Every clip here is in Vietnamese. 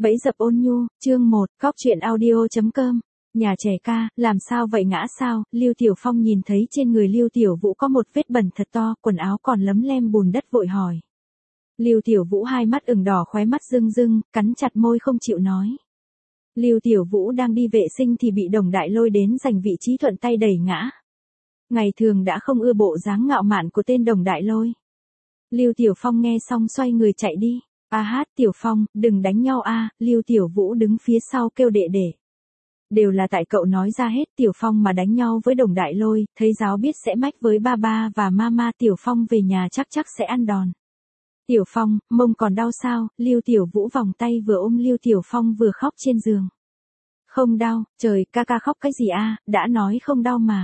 Bẫy dập ôn nhu, chương 1, Cóc truyện audio.com. Nhà trẻ ca, làm sao vậy ngã sao? Lưu Tiểu Phong nhìn thấy trên người Lưu Tiểu Vũ có một vết bẩn thật to, quần áo còn lấm lem bùn đất vội hỏi. Lưu Tiểu Vũ hai mắt ửng đỏ, khóe mắt rưng rưng, cắn chặt môi không chịu nói. Lưu Tiểu Vũ đang đi vệ sinh thì bị Đồng Đại Lôi đến giành vị trí thuận tay đẩy ngã. Ngày thường đã không ưa bộ dáng ngạo mạn của tên Đồng Đại Lôi. Lưu Tiểu Phong nghe xong xoay người chạy đi. Tiểu Phong, đừng đánh nhau a. Lưu Tiểu Vũ đứng phía sau kêu đệ đệ. Đều là tại cậu nói ra hết. Tiểu Phong mà đánh nhau với Đồng Đại Lôi, thấy giáo biết sẽ mách với ba ba và mama. Tiểu Phong về nhà chắc sẽ ăn đòn. Tiểu Phong, mông còn đau sao? Lưu Tiểu Vũ vòng tay vừa ôm Lưu Tiểu Phong vừa khóc trên giường. Không đau, trời, ca khóc cái gì a? Đã nói không đau mà.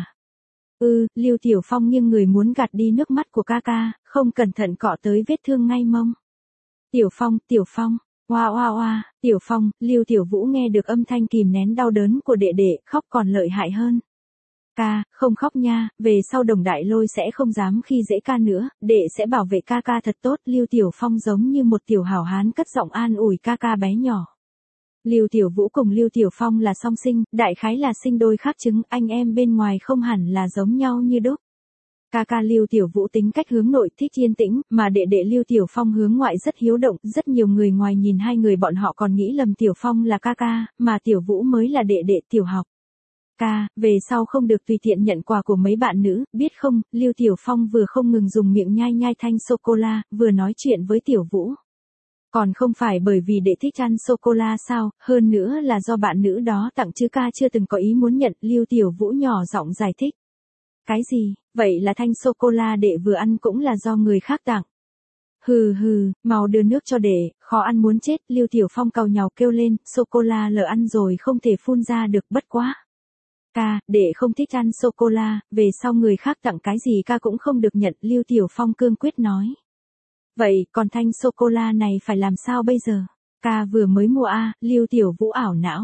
Lưu Tiểu Phong nghiêng người muốn gạt đi nước mắt của ca, không cẩn thận cọ tới vết thương ngay mông. Tiểu Phong, oa, Tiểu Phong, Lưu Tiểu Vũ nghe được âm thanh kìm nén đau đớn của đệ đệ, khóc còn lợi hại hơn. Ca, không khóc nha, về sau Đồng Đại Lôi sẽ không dám khi dễ ca nữa, đệ sẽ bảo vệ ca thật tốt. Lưu Tiểu Phong giống như một tiểu hảo hán cất giọng an ủi ca bé nhỏ. Lưu Tiểu Vũ cùng Lưu Tiểu Phong là song sinh, đại khái là sinh đôi khác trứng, anh em bên ngoài không hẳn là giống nhau như đúc. Ca Lưu Tiểu Vũ tính cách hướng nội thích yên tĩnh, mà đệ đệ Lưu Tiểu Phong hướng ngoại rất hiếu động, rất nhiều người ngoài nhìn hai người bọn họ còn nghĩ lầm Tiểu Phong là ca, mà Tiểu Vũ mới là đệ đệ tiểu học. Ca, về sau không được tùy tiện nhận quà của mấy bạn nữ, biết không? Lưu Tiểu Phong vừa không ngừng dùng miệng nhai thanh sô-cô-la, vừa nói chuyện với Tiểu Vũ. Còn không phải bởi vì đệ thích ăn sô-cô-la sao, hơn nữa là do bạn nữ đó tặng chứ ca chưa từng có ý muốn nhận. Lưu Tiểu Vũ nhỏ giọng giải thích. Cái gì, vậy là thanh sô-cô-la đệ vừa ăn cũng là do người khác tặng. Hừ, mau đưa nước cho đệ, khó ăn muốn chết. Lưu Tiểu Phong càu nhàu kêu lên, sô-cô-la lỡ ăn rồi không thể phun ra được, bất quá. Ca, đệ không thích ăn sô-cô-la, về sau người khác tặng cái gì ca cũng không được nhận. Lưu Tiểu Phong cương quyết nói. Vậy, còn thanh sô-cô-la này phải làm sao bây giờ? Ca vừa mới mua Lưu Tiểu Vũ ảo não.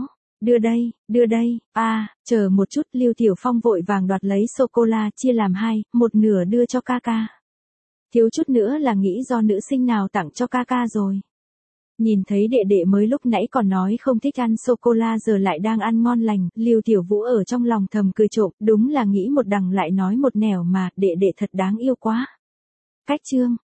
Đưa đây, chờ một chút. Lưu Tiểu Phong vội vàng đoạt lấy sô-cô-la chia làm hai, một nửa đưa cho ca. Thiếu chút nữa là nghĩ do nữ sinh nào tặng cho ca rồi. Nhìn thấy đệ đệ mới lúc nãy còn nói không thích ăn sô-cô-la giờ lại đang ăn ngon lành, Lưu Tiểu Vũ ở trong lòng thầm cười trộm, đúng là nghĩ một đằng lại nói một nẻo mà, đệ đệ thật đáng yêu quá. Cách chương